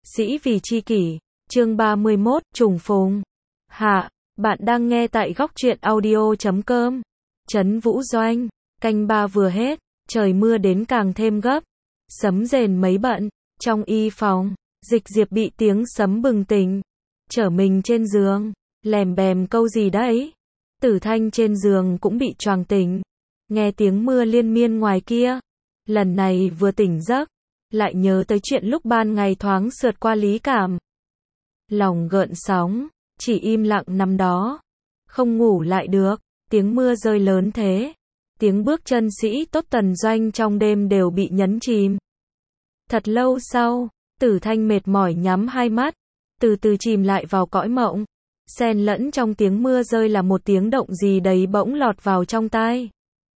Sĩ vì chi kỷ, chương 31, trùng phùng. Hạ, bạn đang nghe tại góc truyện audio.com. Trấn Vũ Doanh, canh 3 vừa hết, trời mưa đến càng thêm gấp. Sấm rền mấy bận, trong y phòng, Dịch Diệp bị tiếng sấm bừng tỉnh. Trở mình trên giường, lèm bèm câu gì đấy. Tử Thanh trên giường cũng bị choàng tỉnh. Nghe tiếng mưa liên miên ngoài kia. Lần này vừa tỉnh giấc, lại nhớ tới chuyện lúc ban ngày thoáng sượt qua lý cảm. Lòng gợn sóng, chỉ im lặng nằm đó. Không ngủ lại được, tiếng mưa rơi lớn thế. Tiếng bước chân sĩ tốt tần doanh trong đêm đều bị nhấn chìm. Thật lâu sau, Tử Thanh mệt mỏi nhắm hai mắt, từ từ chìm lại vào cõi mộng. Xen lẫn trong tiếng mưa rơi là một tiếng động gì đấy bỗng lọt vào trong tai.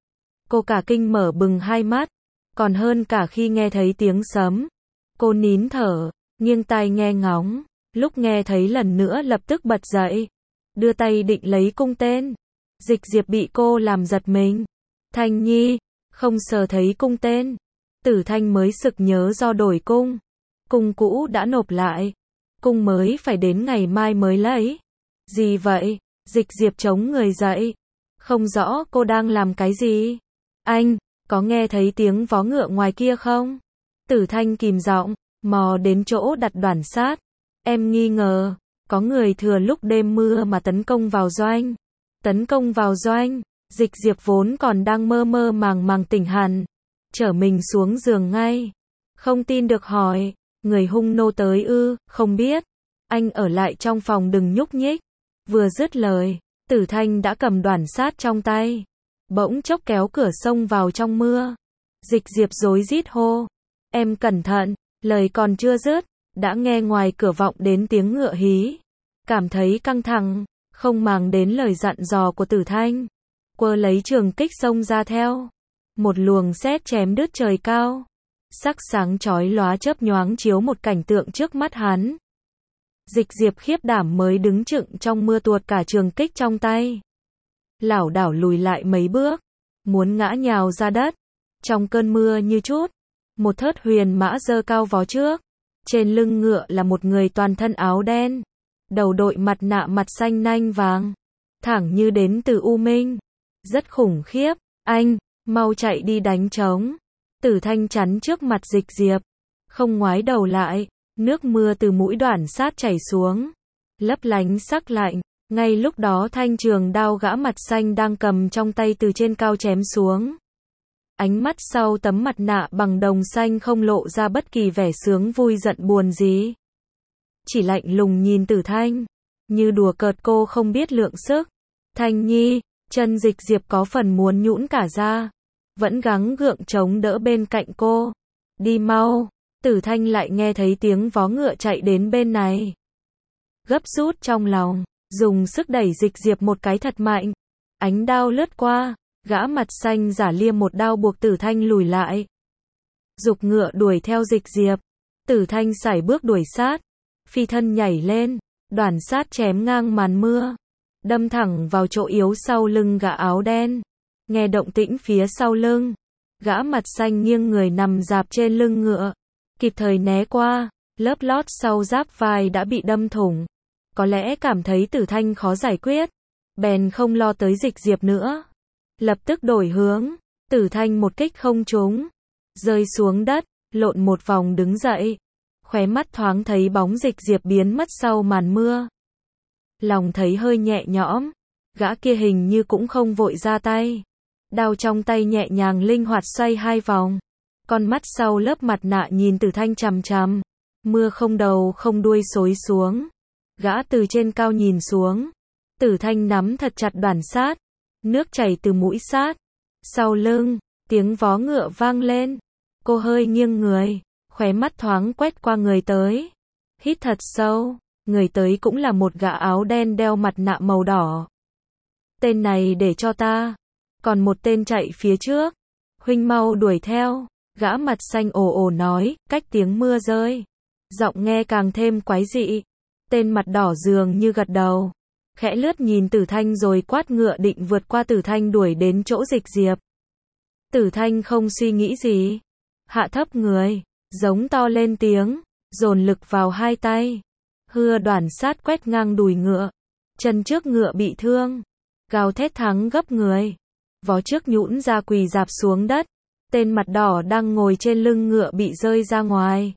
Cô cả kinh mở bừng hai mắt, còn hơn cả khi nghe thấy tiếng sấm. Cô nín thở, nghiêng tai nghe ngóng, lúc nghe thấy lần nữa lập tức bật dậy, đưa tay định lấy cung tên. Dịch Diệp bị cô làm giật mình. Thanh Nhi, không sờ thấy cung tên. Tử Thanh mới sực nhớ do đổi cung. Cung cũ đã nộp lại. Cung mới phải đến ngày mai mới lấy. Gì vậy? Dịch Diệp chống người dậy. Không rõ cô đang làm cái gì. Anh, có nghe thấy tiếng vó ngựa ngoài kia không? Tử Thanh kìm giọng, mò đến chỗ đặt đoàn sát. Em nghi ngờ, có người thừa lúc đêm mưa mà tấn công vào doanh. Tấn công vào doanh, Dịch Diệp vốn còn đang mơ mơ màng màng tỉnh hẳn. Trở mình xuống giường ngay. Không tin được hỏi, người hung nô tới ư? Không biết. Anh ở lại trong phòng đừng nhúc nhích. Vừa dứt lời, Tử Thanh đã cầm đoàn sát trong tay. Bỗng chốc kéo cửa xông vào trong mưa. Dịch Diệp rối rít hô. Em cẩn thận, lời còn chưa dứt, đã nghe ngoài cửa vọng đến tiếng ngựa hí. Cảm thấy căng thẳng, không màng đến lời dặn dò của Tử Thanh. Quơ lấy trường kích xông ra theo. Một luồng sét chém đứt trời cao. Sắc sáng chói lóa chớp nhoáng chiếu một cảnh tượng trước mắt hắn. Dịch Diệp khiếp đảm mới đứng chựng trong mưa tuột cả trường kích trong tay. Lảo đảo lùi lại mấy bước, muốn ngã nhào ra đất. Trong cơn mưa như chút, một thớt huyền mã giơ cao vó trước. Trên lưng ngựa là một người toàn thân áo đen, đầu đội mặt nạ mặt xanh nanh vàng, thẳng như đến từ U Minh. Rất khủng khiếp. Anh, mau chạy đi đánh trống. Tử Thanh chắn trước mặt Dịch Diệp, không ngoái đầu lại. Nước mưa từ mũi đoàn sát chảy xuống, lấp lánh sắc lạnh. Ngay lúc đó thanh trường đao gã mặt xanh đang cầm trong tay từ trên cao chém xuống. Ánh mắt sau tấm mặt nạ bằng đồng xanh không lộ ra bất kỳ vẻ sướng vui giận buồn gì. Chỉ lạnh lùng nhìn Tử Thanh, như đùa cợt cô không biết lượng sức. Thanh Nhi, chân Dịch Diệp có phần muốn nhũn cả ra, vẫn gắng gượng chống đỡ bên cạnh cô. Đi mau. Tử Thanh lại nghe thấy tiếng vó ngựa chạy đến bên này. Gấp rút trong lòng, dùng sức đẩy Dịch Diệp một cái thật mạnh. Ánh đao lướt qua, gã mặt xanh giả liêm một đao buộc Tử Thanh lùi lại. Giục ngựa đuổi theo Dịch Diệp. Tử Thanh sải bước đuổi sát, phi thân nhảy lên, đoàn sát chém ngang màn mưa, đâm thẳng vào chỗ yếu sau lưng gã áo đen. Nghe động tĩnh phía sau lưng, gã mặt xanh nghiêng người nằm rạp trên lưng ngựa, kịp thời né qua, lớp lót sau giáp vai đã bị đâm thủng. Có lẽ cảm thấy Tử Thanh khó giải quyết, bèn không lo tới Dịch Diệp nữa. Lập tức đổi hướng, Tử Thanh một kích không trúng, rơi xuống đất, lộn một vòng đứng dậy. Khóe mắt thoáng thấy bóng Dịch Diệp biến mất sau màn mưa. Lòng thấy hơi nhẹ nhõm, gã kia hình như cũng không vội ra tay. Đao trong tay nhẹ nhàng linh hoạt xoay hai vòng. Con mắt sau lớp mặt nạ nhìn Tử Thanh chằm chằm. Mưa không đầu không đuôi xối xuống. Gã từ trên cao nhìn xuống. Tử Thanh nắm thật chặt đoàn sát. Nước chảy từ mũi sát. Sau lưng, tiếng vó ngựa vang lên. Cô hơi nghiêng người, khóe mắt thoáng quét qua người tới. Hít thật sâu, người tới cũng là một gã áo đen đeo mặt nạ màu đỏ. Tên này để cho ta. Còn một tên chạy phía trước. Huynh mau đuổi theo. Gã mặt xanh ồ ồ nói, cách tiếng mưa rơi. Giọng nghe càng thêm quái dị. Tên mặt đỏ dường như gật đầu. Khẽ lướt nhìn Tử Thanh rồi quát ngựa định vượt qua Tử Thanh đuổi đến chỗ Dịch Diệp. Tử Thanh không suy nghĩ gì. Hạ thấp người, giống to lên tiếng. dồn lực vào hai tay. Hưa Đoàn Sát quét ngang đùi ngựa. Chân trước ngựa bị thương. Gào thét thắng gấp người. Vó trước nhũn ra quỳ rạp xuống đất. Tên mặt đỏ đang ngồi trên lưng ngựa bị rơi ra ngoài.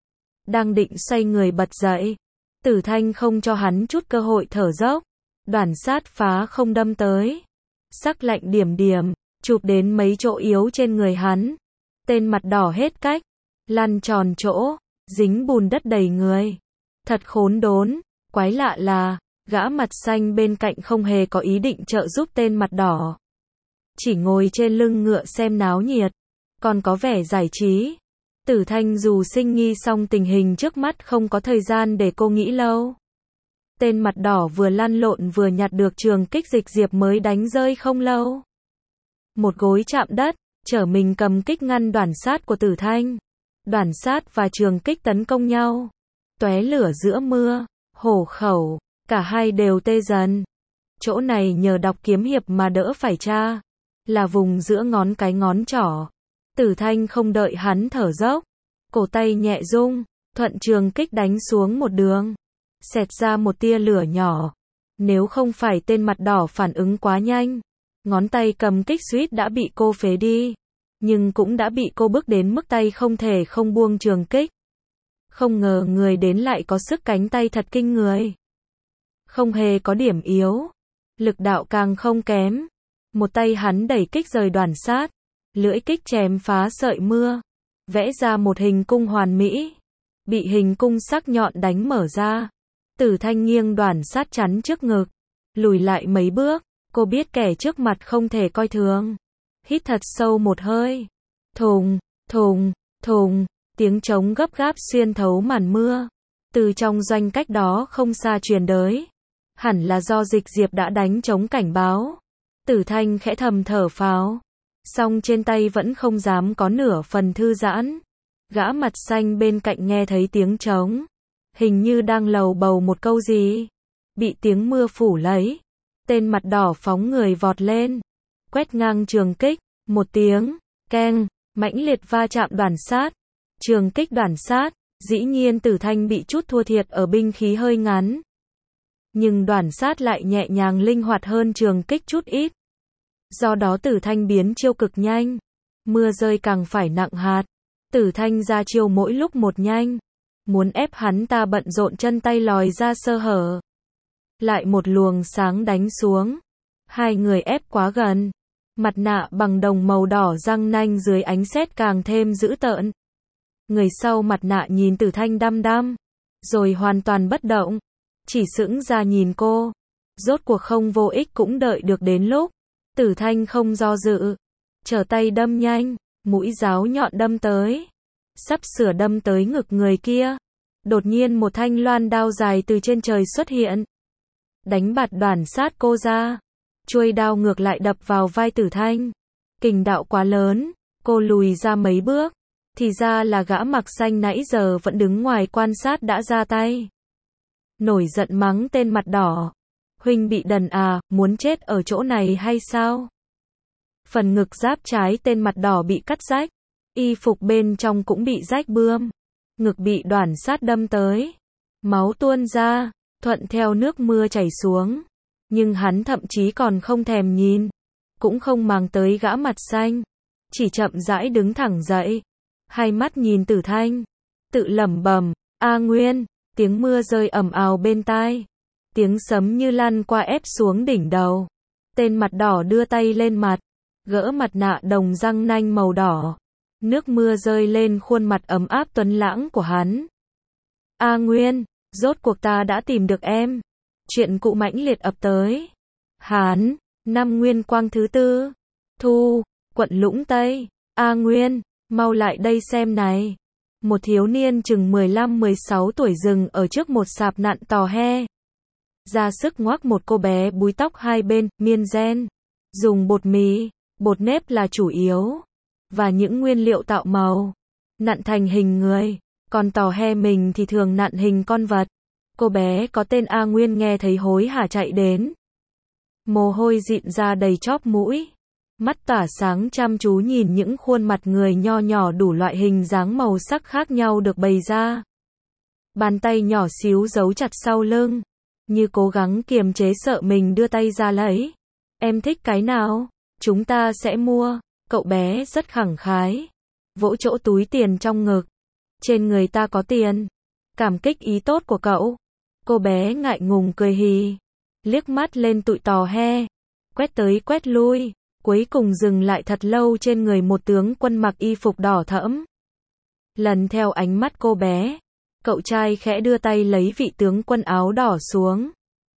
Đang định xoay người bật dậy. Tử Thanh không cho hắn chút cơ hội thở dốc. Đoàn Sát phá không đâm tới. Sắc lạnh điểm điểm, chụp đến mấy chỗ yếu trên người hắn. Tên mặt đỏ hết cách. Lăn tròn chỗ, dính bùn đất đầy người. Thật khốn đốn, quái lạ là, gã mặt xanh bên cạnh không hề có ý định trợ giúp tên mặt đỏ. Chỉ ngồi trên lưng ngựa xem náo nhiệt, còn có vẻ giải trí. Tử Thanh dù sinh nghi song tình hình trước mắt không có thời gian để cô nghĩ lâu. Tên mặt đỏ vừa lăn lộn vừa nhặt được trường kích Dịch Diệp mới đánh rơi không lâu. Một gối chạm đất, trở mình cầm kích ngăn Đoàn Sát của Tử Thanh. Đoàn Sát và trường kích tấn công nhau. Tóe lửa giữa mưa, hổ khẩu, cả hai đều tê dần. Chỗ này nhờ đọc kiếm hiệp mà đỡ phải tra. Là vùng giữa ngón cái ngón trỏ. Tử Thanh không đợi hắn thở dốc. Cổ tay nhẹ rung, thuận trường kích đánh xuống một đường. Xẹt ra một tia lửa nhỏ. Nếu không phải tên mặt đỏ phản ứng quá nhanh, ngón tay cầm kích suýt đã bị cô phế đi. Nhưng cũng đã bị cô bức đến mức tay không thể không buông trường kích. Không ngờ người đến lại có sức cánh tay thật kinh người. Không hề có điểm yếu. Lực đạo càng không kém. Một tay hắn đẩy kích rời Đoàn Sát. Lưỡi kích chém phá sợi mưa. Vẽ ra một hình cung hoàn mỹ. Bị hình cung sắc nhọn đánh mở ra. Tử Thanh nghiêng Đoàn Sát chắn trước ngực. Lùi lại mấy bước. Cô biết kẻ trước mặt không thể coi thường. Hít thật sâu một hơi. Thùng, thùng, thùng. Tiếng trống gấp gáp xuyên thấu màn mưa. Từ trong doanh cách đó không xa truyền tới. Hẳn là do Dịch Diệp đã đánh trống cảnh báo. Tử Thanh khẽ thầm thở phào. Song trên tay vẫn không dám có nửa phần thư giãn. Gã mặt xanh bên cạnh nghe thấy tiếng trống. Hình như đang lầu bầu một câu gì. Bị tiếng mưa phủ lấy. Tên mặt đỏ phóng người vọt lên. Quét ngang trường kích. Một tiếng, keng, mãnh liệt va chạm Đoàn Sát. Trường kích Đoàn Sát. Dĩ nhiên Tử Thanh bị chút thua thiệt ở binh khí hơi ngắn. Nhưng Đoàn Sát lại nhẹ nhàng linh hoạt hơn trường kích chút ít. Do đó Tử Thanh biến chiêu cực nhanh. Mưa rơi càng phải nặng hạt. Tử Thanh ra chiêu mỗi lúc một nhanh. Muốn ép hắn ta bận rộn chân tay lòi ra sơ hở. Lại một luồng sáng đánh xuống. Hai người ép quá gần. Mặt nạ bằng đồng màu đỏ răng nanh dưới ánh sét càng thêm dữ tợn. Người sau mặt nạ nhìn Tử Thanh đăm đăm. Rồi hoàn toàn bất động. Chỉ sững ra nhìn cô. Rốt cuộc không vô ích cũng đợi được đến lúc. Tử Thanh không do dự. Trở tay đâm nhanh. Mũi giáo nhọn đâm tới. Sắp sửa đâm tới ngực người kia. Đột nhiên một thanh loan đao dài từ trên trời xuất hiện. Đánh bạt Đoàn Sát cô ra. Chuôi đao ngược lại đập vào vai Tử Thanh. Kình đạo quá lớn. Cô lùi ra mấy bước. Thì ra là gã mặc xanh nãy giờ vẫn đứng ngoài quan sát đã ra tay. Nổi giận mắng tên mặt đỏ. Huynh bị đần à, muốn chết ở chỗ này hay sao? Phần ngực giáp trái tên mặt đỏ bị cắt rách. Y phục bên trong cũng bị rách bươm. Ngực bị Đoàn Sát đâm tới. Máu tuôn ra, thuận theo nước mưa chảy xuống. Nhưng hắn thậm chí còn không thèm nhìn. Cũng không màng tới gã mặt xanh. Chỉ chậm rãi đứng thẳng dậy. Hai mắt nhìn Tử Thanh. Tự lẩm bẩm, A Nguyên. Tiếng mưa rơi ầm ào bên tai. Tiếng sấm như lăn qua ép xuống đỉnh đầu. Tên mặt đỏ đưa tay lên mặt. Gỡ mặt nạ đồng răng nanh màu đỏ. Nước mưa rơi lên khuôn mặt ấm áp tuấn lãng của hắn. A Nguyên, rốt cuộc ta đã tìm được em. Chuyện cũ mãnh liệt ập tới. Hán, năm Nguyên Quang thứ tư. Thu, quận Lũng Tây. A Nguyên, mau lại đây xem này. Một thiếu niên chừng 15-16 tuổi dừng ở trước một sạp nặn tò he. Ra sức ngoác một cô bé búi tóc hai bên, miên gen. Dùng bột mì, bột nếp là chủ yếu. Và những nguyên liệu tạo màu. Nặn thành hình người. Còn tò he mình thì thường nặn hình con vật. Cô bé có tên A Nguyên nghe thấy hối hả chạy đến. Mồ hôi dịn ra đầy chóp mũi. Mắt tỏa sáng chăm chú nhìn những khuôn mặt người nho nhỏ đủ loại hình dáng màu sắc khác nhau được bày ra. Bàn tay nhỏ xíu giấu chặt sau lưng, như cố gắng kiềm chế sợ mình đưa tay ra lấy. Em thích cái nào? Chúng ta sẽ mua. Cậu bé rất khẳng khái, vỗ chỗ túi tiền trong ngực. Trên người ta có tiền. Cảm kích ý tốt của cậu. Cô bé ngại ngùng cười hì, liếc mắt lên tụi tò he, quét tới quét lui, cuối cùng dừng lại thật lâu trên người một tướng quân mặc y phục đỏ thẫm. Lần theo ánh mắt cô bé, cậu trai khẽ đưa tay lấy vị tướng quân áo đỏ xuống.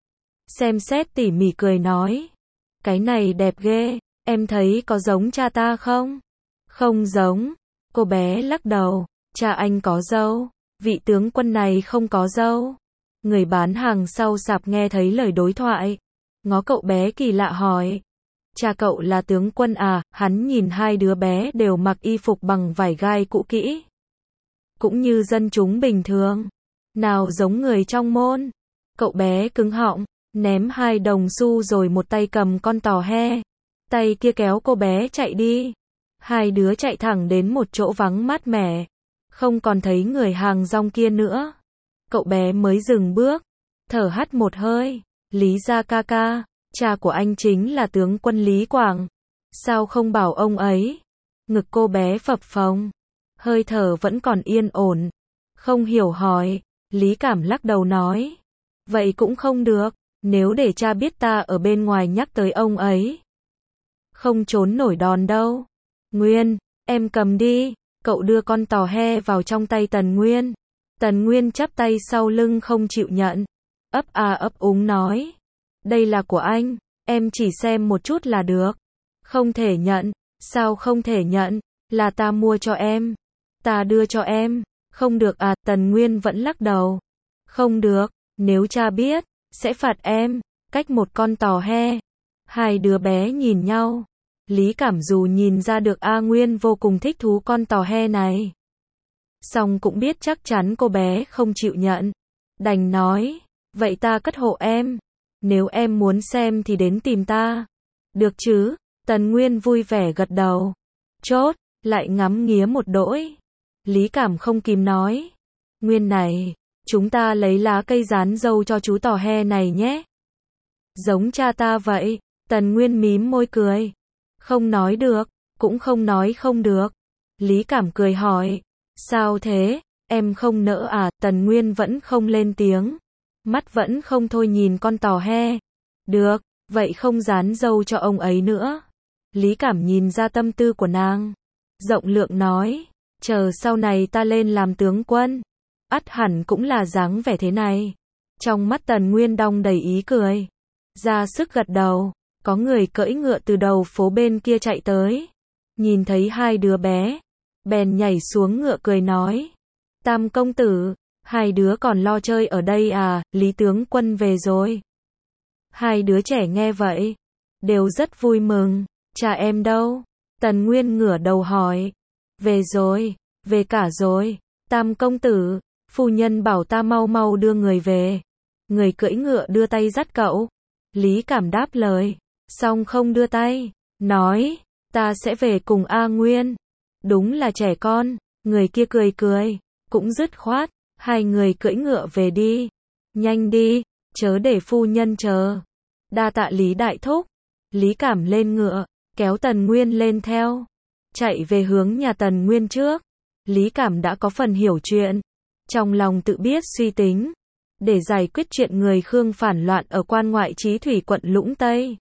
Xem xét tỉ mỉ cười nói, cái này đẹp ghê, em thấy có giống cha ta không? Không giống, cô bé lắc đầu, cha anh có râu, vị tướng quân này không có râu. Người bán hàng sau sạp nghe thấy lời đối thoại, ngó cậu bé kỳ lạ hỏi, cha cậu là tướng quân à? Hắn nhìn hai đứa bé đều mặc y phục bằng vải gai cũ kỹ, cũng như dân chúng bình thường, nào giống người trong môn. Cậu bé cứng họng, ném 2 đồng xu rồi một tay cầm con tò he, tay kia kéo cô bé chạy đi. Hai đứa chạy thẳng đến một chỗ vắng mát mẻ, không còn thấy người hàng rong kia nữa. Cậu bé mới dừng bước, thở hắt một hơi, Lý gia ca ca, cha của anh chính là tướng quân Lý Quảng, sao không bảo ông ấy? Ngực cô bé phập phồng, hơi thở vẫn còn yên ổn, không hiểu hỏi. Lý Cảm lắc đầu nói, vậy cũng không được, nếu để cha biết ta ở bên ngoài nhắc tới ông ấy, không trốn nổi đòn đâu. Nguyên, em cầm đi. Cậu đưa con tò he vào trong tay Tần Nguyên. Tần Nguyên chắp tay sau lưng không chịu nhận, ấp a ấp úng nói, đây là của anh, em chỉ xem một chút là được. Không thể nhận. Sao không thể nhận? Là ta mua cho em, ta đưa cho em. Không được à? Tần Nguyên vẫn lắc đầu. Không được, nếu cha biết, sẽ phạt em. Cách một con tò he. Hai đứa bé nhìn nhau. Lý Cảm dù nhìn ra được A Nguyên vô cùng thích thú con tò he này, song cũng biết chắc chắn cô bé không chịu nhận. Đành nói, vậy ta cất hộ em. Nếu em muốn xem thì đến tìm ta. Được chứ? Tần Nguyên vui vẻ gật đầu. Chốt, lại ngắm nghía một đỗi. Lý Cảm không kìm nói, Nguyên này, chúng ta lấy lá cây dán dâu cho chú tò he này nhé. Giống cha ta vậy. Tần Nguyên mím môi cười. Không nói được, cũng không nói không được. Lý Cảm cười hỏi, sao thế, em không nỡ à? Tần Nguyên vẫn không lên tiếng, mắt vẫn không thôi nhìn con tò he. Được, vậy không dán dâu cho ông ấy nữa. Lý Cảm nhìn ra tâm tư của nàng, rộng lượng nói, chờ sau này ta lên làm tướng quân, ắt hẳn cũng là dáng vẻ thế này. Trong mắt Tần Nguyên đong đầy ý cười, ra sức gật đầu. Có người cưỡi ngựa từ đầu phố bên kia chạy tới, nhìn thấy hai đứa bé, bèn nhảy xuống ngựa cười nói, Tam công tử, hai đứa còn lo chơi ở đây à? Lý tướng quân về rồi. Hai đứa trẻ nghe vậy, đều rất vui mừng. Cha em đâu? Tần Nguyên ngửa đầu hỏi. Về rồi, về cả rồi. Tam công tử, phu nhân bảo ta mau mau đưa người về. Người cưỡi ngựa đưa tay dắt cậu. Lý Cảm đáp lời, song không đưa tay, nói, ta sẽ về cùng A Nguyên. Đúng là trẻ con. Người kia cười cười, cũng dứt khoát. Hai người cưỡi ngựa về đi. Nhanh đi, chớ để phu nhân chờ. Đa tạ Lý đại thúc. Lý Cảm lên ngựa, kéo Tần Nguyên lên theo, chạy về hướng nhà Tần Nguyên trước. Lý Cảm đã có phần hiểu chuyện, trong lòng tự biết suy tính, để giải quyết chuyện người Khương phản loạn ở quan ngoại Chí Thủy quận Lũng Tây.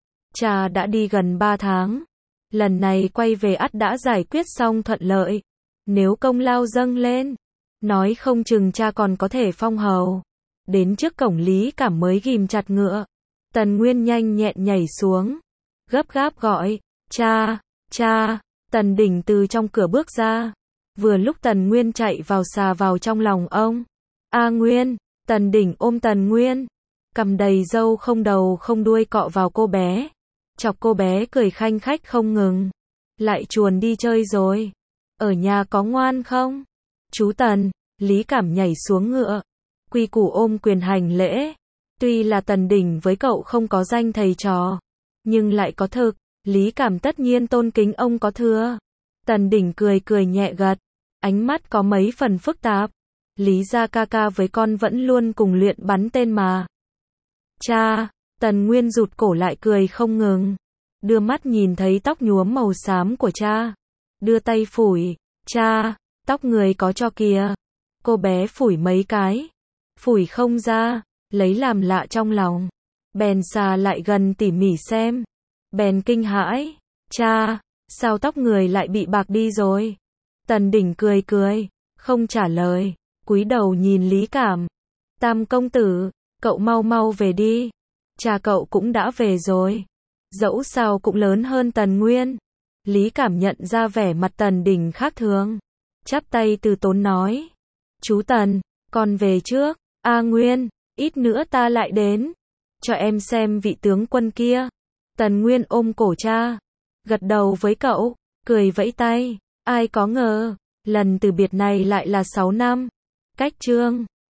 Cha đã đi gần 3 tháng, lần này quay về ắt đã giải quyết xong thuận lợi. Nếu công lao dâng lên, nói không chừng cha còn có thể phong hầu. Đến trước cổng Lý Cảm mới ghim chặt ngựa. Tần Nguyên nhanh nhẹn nhảy xuống, gấp gáp gọi, cha, cha. Tần Đỉnh từ trong cửa bước ra. Vừa lúc Tần Nguyên chạy vào xà vào trong lòng ông. A Nguyên. Tần Đỉnh ôm Tần Nguyên, cầm đầy râu không đầu không đuôi cọ vào cô bé, chọc cô bé cười khanh khách không ngừng. Lại chuồn đi chơi rồi. Ở nhà có ngoan không? Chú Tần. Lý Cảm nhảy xuống ngựa, quy củ ôm quyền hành lễ. Tuy là Tần Đỉnh với cậu không có danh thầy trò, nhưng lại có thực. Lý Cảm tất nhiên tôn kính ông có thừa. Tần Đỉnh cười cười nhẹ gật, ánh mắt có mấy phần phức tạp. Lý gia ca ca với con vẫn luôn cùng luyện bắn tên mà. Cha, Tần Nguyên rụt cổ lại cười không ngừng. Đưa mắt nhìn thấy tóc nhuốm màu xám của cha. Đưa tay phủi. Cha, tóc người có cho kìa. Cô bé phủi mấy cái. Phủi không ra, lấy làm lạ trong lòng. Bèn xà lại gần tỉ mỉ xem. Bèn kinh hãi. Cha, sao tóc người lại bị bạc đi rồi? Tần Đỉnh cười cười, không trả lời. Cúi đầu nhìn Lý Cảm. Tam công tử, cậu mau mau về đi. Cha cậu cũng đã về rồi. Dẫu sao cũng lớn hơn Tần Nguyên. Lý Cảm nhận ra vẻ mặt Tần Đỉnh khác thường. Chắp tay từ tốn nói. Chú Tần, con về trước. A Nguyên, ít nữa ta lại đến. Cho em xem vị tướng quân kia. Tần Nguyên ôm cổ cha. Gật đầu với cậu, cười vẫy tay. Ai có ngờ, lần từ biệt này lại là 6 năm. Cách chương